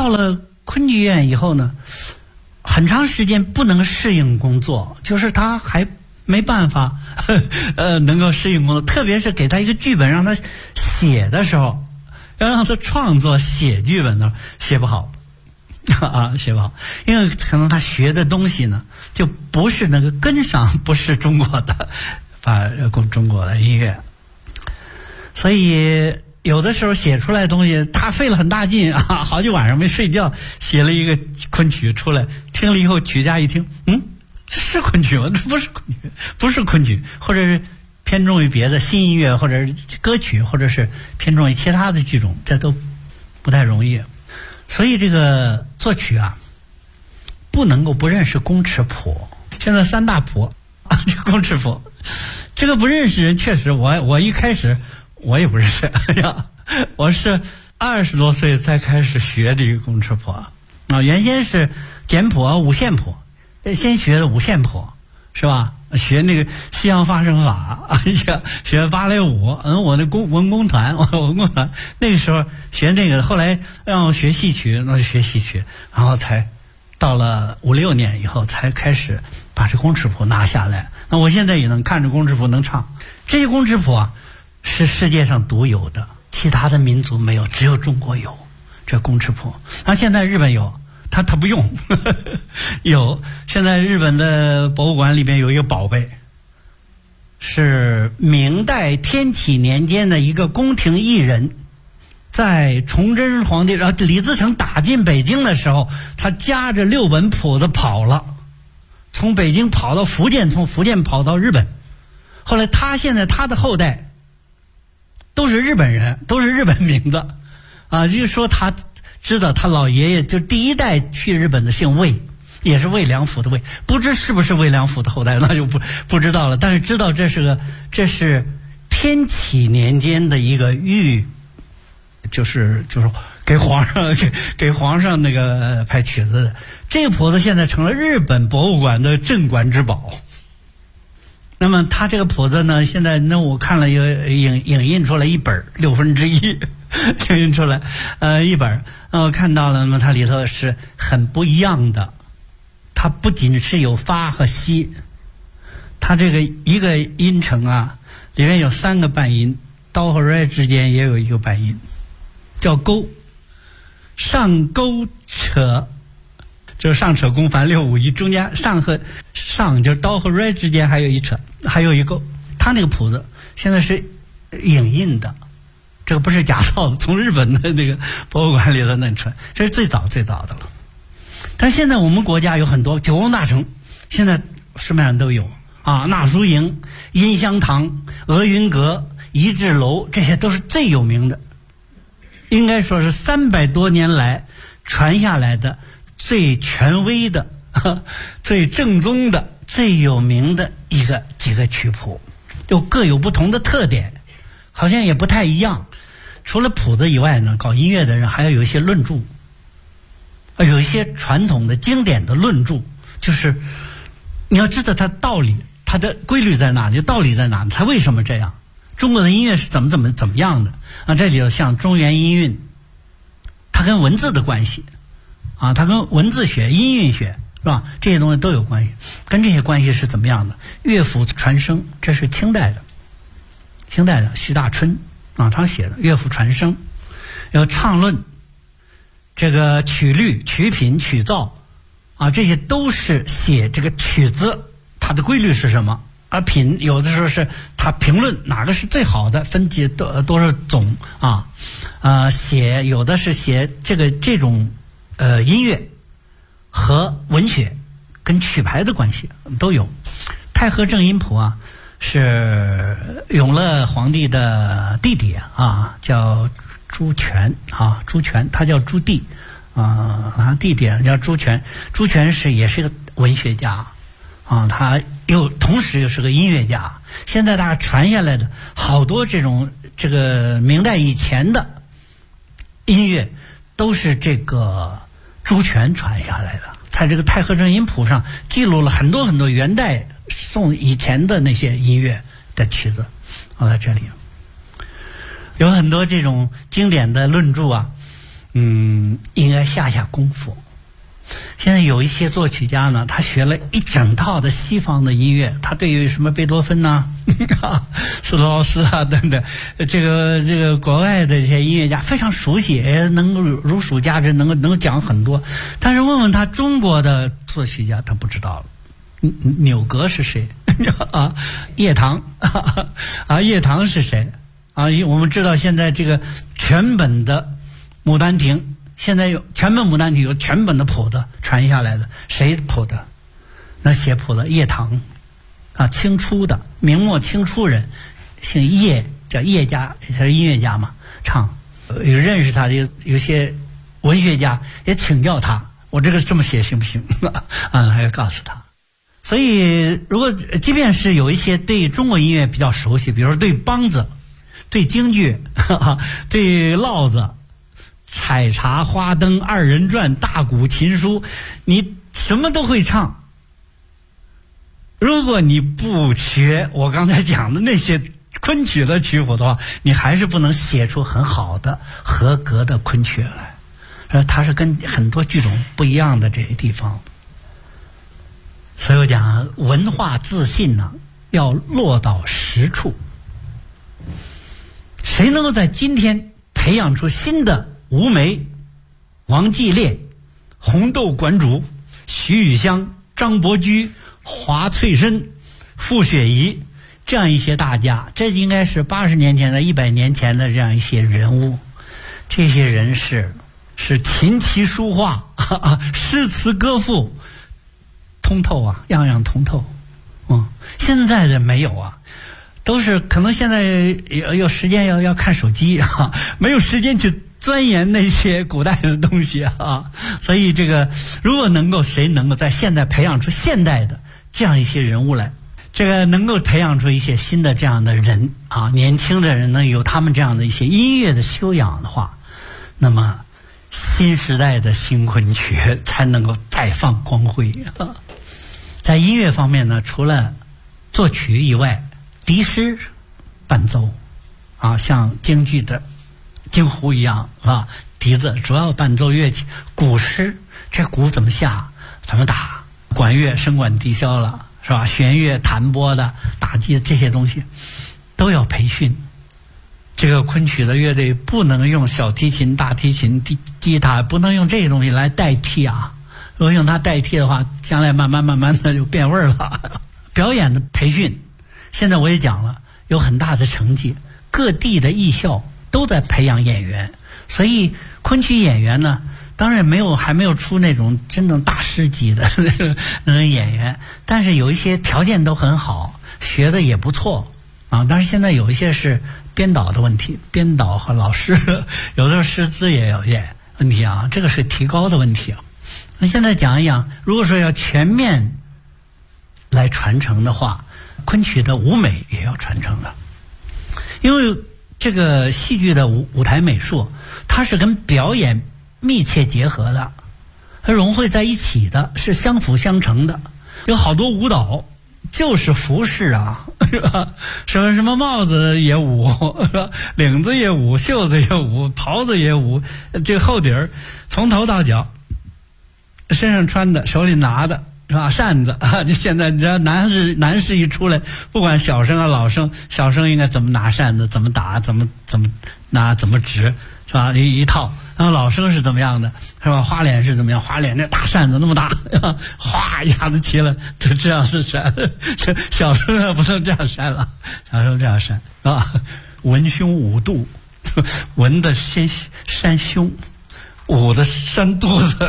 到了昆剧院以后呢，很长时间不能适应工作，就是他还没办法能够适应工作，特别是给他一个剧本让他写的时候，要让他创作写剧本的写不好写不好，因为可能他学的东西呢就不是那个根上不是中国的中国的音乐，所以有的时候写出来的东西他费了很大劲好几晚上没睡觉，写了一个昆曲出来，听了以后曲家一听，这是昆曲吗？这不是昆曲，不是昆曲，或者是偏重于别的新音乐，或者是歌曲，或者是偏重于其他的剧种，这都不太容易。所以这个作曲不能够不认识工尺谱。现在3大谱这个工尺谱，这个不认识人确实，我一开始我也不认识我是20多岁才开始学这个工尺谱原先是简谱五线谱，先学的五线谱是吧？学那个西洋发声法学芭蕾舞，我那文工团那个时候学那个，后来让我学戏曲，那就学戏曲，然后才到了5、6年以后才开始把这工尺谱拿下来。那我现在也能看着工尺谱能唱，这些工尺谱是世界上独有的，其他的民族没有，只有中国有这工尺谱。那现在日本有，他不用有。现在日本的博物馆里边有一个宝贝，是明代天启年间的一个宫廷艺人，在崇祯皇帝李自成打进北京的时候，他夹着6本谱子跑了，从北京跑到福建，从福建跑到日本。后来现在他的后代都是日本人，都是日本名字就是说他知道他老爷爷就第1代去日本的姓魏，也是魏良辅的魏，不知是不是魏良辅的后代，那就不知道了。但是知道这是天启年间的一个就是给皇上那个拍曲子的这个谱子，现在成了日本博物馆的镇馆之宝。那么他这个谱子呢，现在我看了影印出来1本1/6影印出来1本，我看到了，那么它里头是很不一样的。它不仅是有发和西，它这个一个音程里面有3个半音，哆和瑞之间也有一个半音，叫勾，上勾扯，就是上扯弓凡6、5、1，中间上就是哆和瑞之间还有一扯，还有一勾。它那个谱子现在是影印的，这个不是假造的，从日本的那个博物馆里头弄出来，这是最早的了。但是现在我们国家有很多九宫大成，现在市面上都有纳书营、音香堂、鹅云阁、仪致楼，这些都是最有名的，应该说是300多年来传下来的最权威的、最正宗的、最有名的几个曲谱，就各有不同的特点，好像也不太一样。除了谱子以外呢，搞音乐的人还要有一些论著，有一些传统的经典的论著，就是你要知道它道理，它的规律在哪里，道理在哪里，它为什么这样，中国的音乐是怎么样的这里头像中原音韵，它跟文字的关系它跟文字学、音韵学是吧，这些东西都有关系。跟这些关系是怎么样的？乐府传声，这是清代的徐大春他写的乐府传声，有唱论，这个曲律、曲品、曲造这些都是写这个曲子它的规律是什么。而品有的时候是他评论哪个是最好的，分解多少种写有的是写这种音乐和文学跟曲牌的关系都有。太和正音谱是永乐皇帝的弟弟叫朱权朱权，他叫朱棣弟弟叫朱权。朱权也是个文学家他同时又是个音乐家。现在大家传下来的好多这个明代以前的音乐都是这个朱权传下来的，在这个太和正音谱上记录了很多很多元代宋以前的那些音乐的曲子在这里有很多这种经典的论著应该下功夫。现在有一些作曲家呢，他学了一整套的西方的音乐，他对于什么贝多芬呐、斯特劳斯啊等等，这个国外的这些音乐家非常熟悉，能够如数家珍，能够讲很多。但是问问他中国的作曲家，他不知道了。纽格是谁啊？叶唐啊，叶唐是谁啊？我们知道现在这个全本的《牡丹亭》。现在有全本《牡丹亭》有全本的谱的传下来的，谁谱的？那写谱的叶唐，啊，清初的，明末清初人，姓叶，叫叶家，他是音乐家嘛，唱。有认识他的有些文学家也请教他，我这个这么写行不行？啊，还要告诉他。所以，如果即便是有一些对中国音乐比较熟悉，比如说对梆子、对京剧、对烙子。采茶花灯二人转大鼓琴书，你什么都会唱。如果你不学我刚才讲的那些昆曲的曲谱的话，你还是不能写出很好的合格的昆曲来。它是跟很多剧种不一样的这些地方。所以我讲文化自信呢，要落到实处。谁能够在今天培养出新的吴梅、王继烈、红豆馆主、徐宇香、张伯驹、华翠生、傅雪怡这样一些大家，这应该是80年前的、100年前的这样一些人物。这些人是琴棋书画、诗词歌赋通透啊，样样通透。现在的没有啊，都是可能现在有时间要看手机啊，没有时间去钻研那些古代的东西啊。所以这个如果谁能够在现代培养出现代的这样一些人物来，这个能够培养出一些新的这样的人啊，年轻的人呢有他们这样的一些音乐的修养的话，那么新时代的新昆曲才能够再放光辉啊。在音乐方面呢，除了作曲以外，笛诗伴奏啊，像京剧的京胡一样啊，笛子主要伴奏乐器。鼓诗，这鼓怎么下怎么打，管乐笙管笛箫了是吧？弦乐弹拨的打击这些东西都要培训。这个昆曲的乐队不能用小提琴、大提琴、吉他，不能用这些东西来代替啊。如果用它代替的话，将来慢慢的就变味儿了。表演的培训，现在我也讲了，有很大的成绩，各地的艺校都在培养演员。所以昆曲演员呢，当然还没有出那种真正大师级的那种演员，但是有一些条件都很好，学的也不错啊。但是现在有一些是编导的问题，编导和老师有的时候师资也有点问题啊，这个是提高的问题啊。那现在讲一讲，如果说要全面来传承的话，昆曲的舞美也要传承了。因为这个戏剧的舞台美术，它是跟表演密切结合的，它融汇在一起的，是相辅相成的。有好多舞蹈就是服饰啊，是吧？什么帽子也舞，领子也舞，袖子也舞，袍子也舞，这个后底儿从头到脚，身上穿的，手里拿的是吧？扇子啊！就现在你知道，男士一出来，不管小生啊老生，小生应该怎么拿扇子，怎么打，怎么拿，怎么执，是吧？一套。然后老生是怎么样的，是吧？花脸是怎么样？花脸那大扇子那么大，哗一下子起来，就这样子扇。小生不能这样扇了，小生这样扇是吧？文胸五度，文的先扇胸。舞的扇肚子，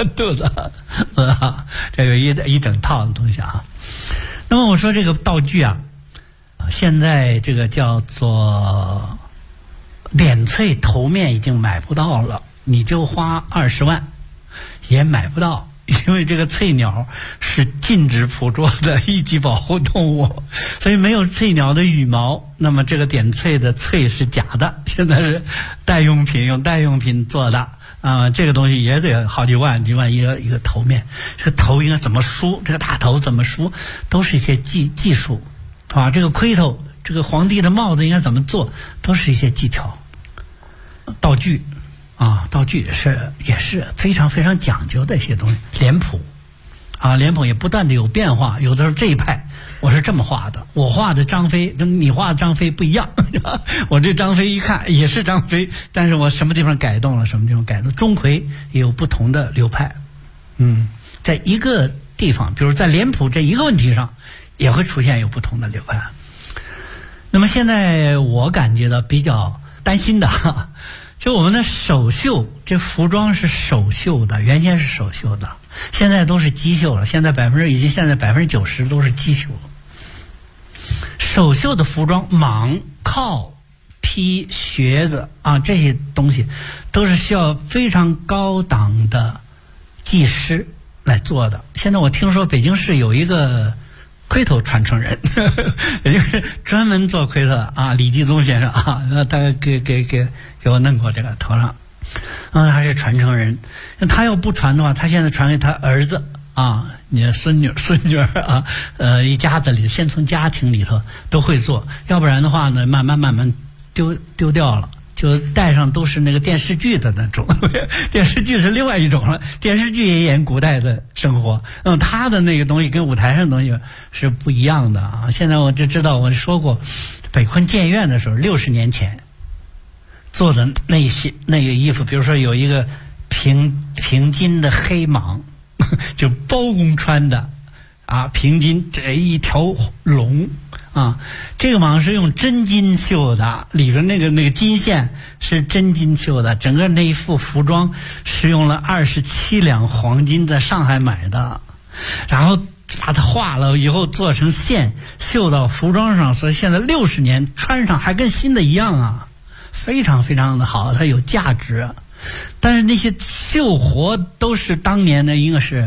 这个一整套的东西啊。那么我说这个道具啊，现在这个叫做点翠头面已经买不到了，你就花20万也买不到，因为这个翠鸟是禁止捕捉的一级保护动物，所以没有翠鸟的羽毛，那么这个点翠的翠是假的，现在是代用品，用代用品做的。这个东西也得好几万一个头面，这个头应该怎么梳，这个大头怎么梳，都是一些技术，啊，这个盔头，这个皇帝的帽子应该怎么做，都是一些技巧。道具道具也是非常非常讲究的一些东西。脸谱脸谱也不断的有变化，有的时候这一派我是这么画的，我画的张飞跟你画的张飞不一样我这张飞一看也是张飞，但是我什么地方改动了，什么地方改动。钟馗也有不同的流派，在一个地方，比如在脸谱这一个问题上也会出现有不同的流派。那么现在我感觉到比较担心的就我们的手绣，这服装是手绣的，原先是手绣的，现在都是机绣了，现在90%都是机绣。手绣的服装，蟒、靠、披、靴子这些东西都是需要非常高档的技师来做的。现在我听说北京市有一个盔头传承人也就是专门做盔头的李继宗先生他给我弄过这个头上他是传承人。他要不传的话，他现在传给他儿子你的孙女一家子里先从家庭里头都会做，要不然的话呢慢慢丢掉了，就带上都是那个电视剧的那种电视剧是另外一种了，电视剧也演古代的生活，他的那个东西跟舞台上的东西是不一样的现在我就知道，我说过北昆建院的时候60年前做的那个衣服，比如说有一个平金的黑蟒就包公穿的平金这一条龙这个蟒是用真金绣的，里边那个金线是真金绣的，整个那一副服装是用了27两黄金在上海买的，然后把它画了以后做成线绣到服装上，所以现在60年穿上还跟新的一样非常非常的好，它有价值。但是那些绣活都是当年的，应该是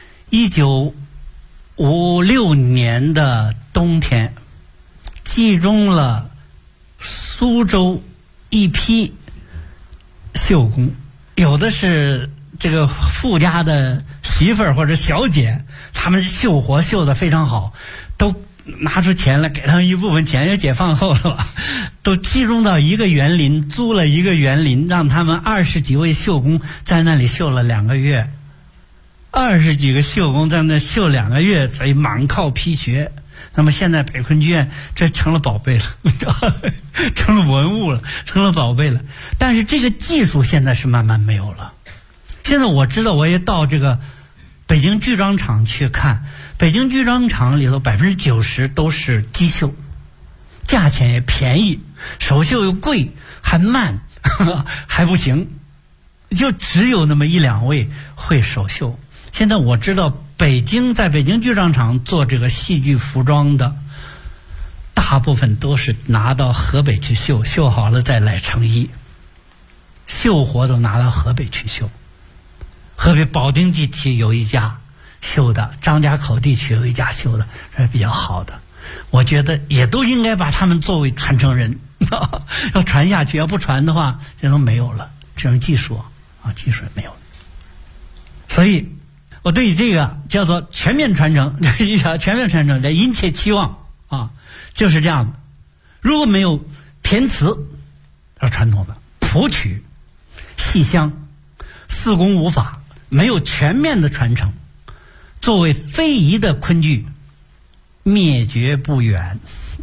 1956年的冬天，集中了苏州一批绣工，有的是这个富家的媳妇儿或者小姐，他们绣活绣得非常好，都拿出钱来给他们一部分钱，也解放后了吧，都集中到一个园林，租了一个园林，让他们20几位绣工在那里绣了2个月，20几个绣工在那绣2个月，所以蟒靠披靴。那么现在北昆剧院这成了宝贝了成了文物了，成了宝贝了。但是这个技术现在是慢慢没有了。现在我知道，我也到这个北京剧装厂去看，北京剧装厂里头90%都是机绣，价钱也便宜，手绣又贵，还慢还不行，就只有那么1、2位会手绣。现在我知道在北京剧装厂做这个戏剧服装的大部分都是拿到河北去绣，绣好了再来成衣，绣活都拿到河北去绣。河北保定地区有一家绣的，张家口地区有一家绣的，这是比较好的。我觉得也都应该把他们作为传承人要传下去，要不传的话这都没有了，这种技术技术也没有了。所以我对于这个叫做全面传承，全面传承这殷切期望就是这样的。如果没有填词传统的谱曲、戏腔、四功五法，没有全面的传承，作为非遗的昆剧灭绝不远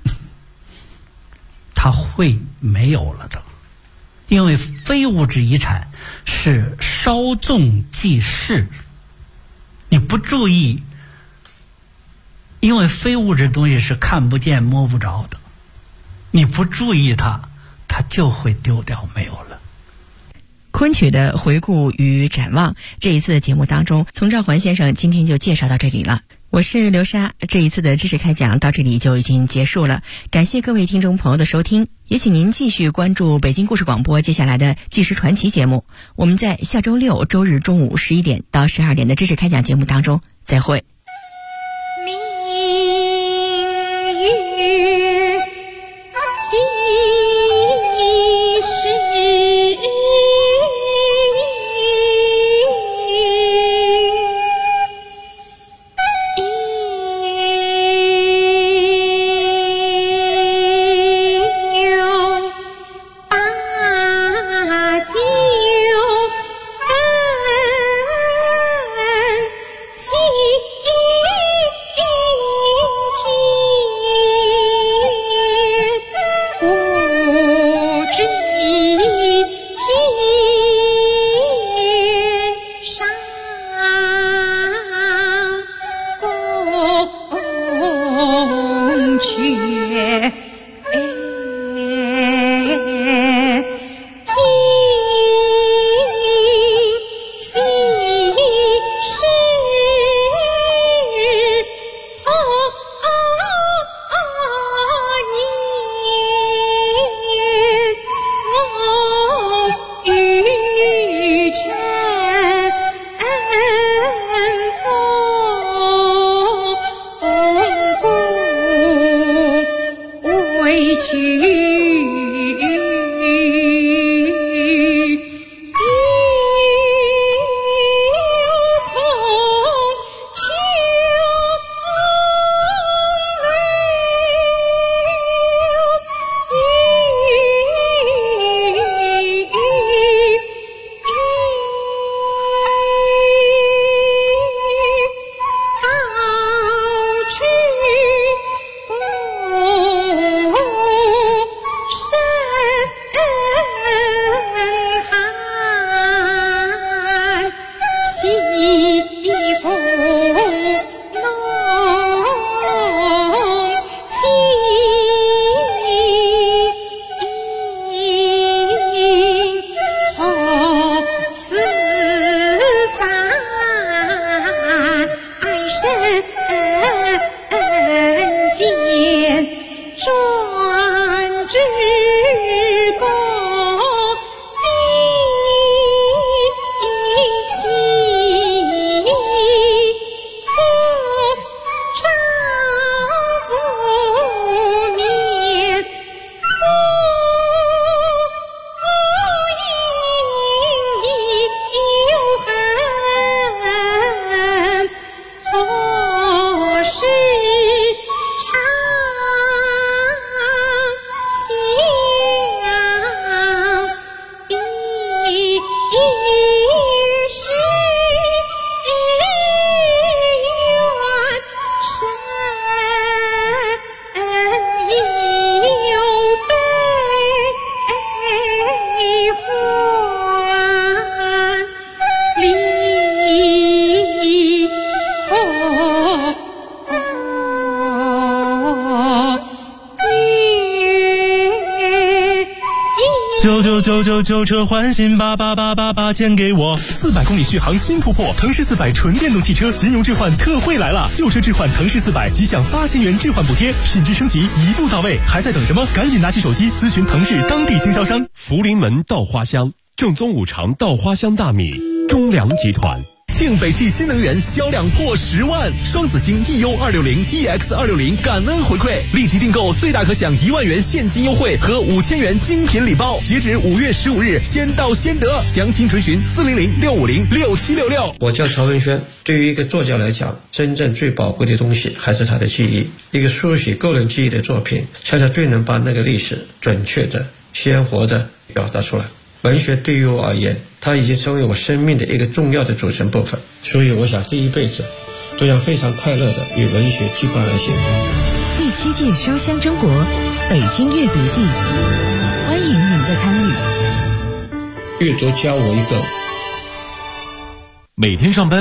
它会没有了的。因为非物质遗产是稍纵即逝，你不注意，因为非物质东西是看不见摸不着的，你不注意它就会丢掉，没有了。 昆曲的回顾与展望，这一次的节目当中，从兆环先生今天就介绍到这里了。我是刘莎，这一次的知识开讲到这里就已经结束了，感谢各位听众朋友的收听，也请您继续关注北京故事广播接下来的纪实传奇节目。我们在下周6周日中午11点到12点的知识开讲节目当中再会。 酒 99999车换新88888钱给我，400公里续航新突破，腾势400纯电动汽车金融置换特惠来了，旧车置换腾势400即享8000元置换补贴，品质升级一步到位，还在等什么？赶紧拿起手机咨询腾势当地经销商。 福临门稻花香，正宗五常稻花香大米，中粮集团。 庆北汽新能源销量破10万，双子星 EU260、EX260 感恩回馈，立即订购最大可享1万元现金优惠和5000元精品礼包，截止5月15日，先到先得，详情垂询400-650-6766。 我叫曹文轩。对于一个作家来讲，真正最宝贵的东西还是他的记忆。一个书写个人记忆的作品，恰恰最能把那个历史准确的、鲜活的表达出来。文学对于我而言，它已经成为我生命的一个重要的组成部分，所以我想这一辈子都要非常快乐的与文学羁绊而行。 第7届书香中国北京阅读季，欢迎您的参与。 阅读教我一个每天上班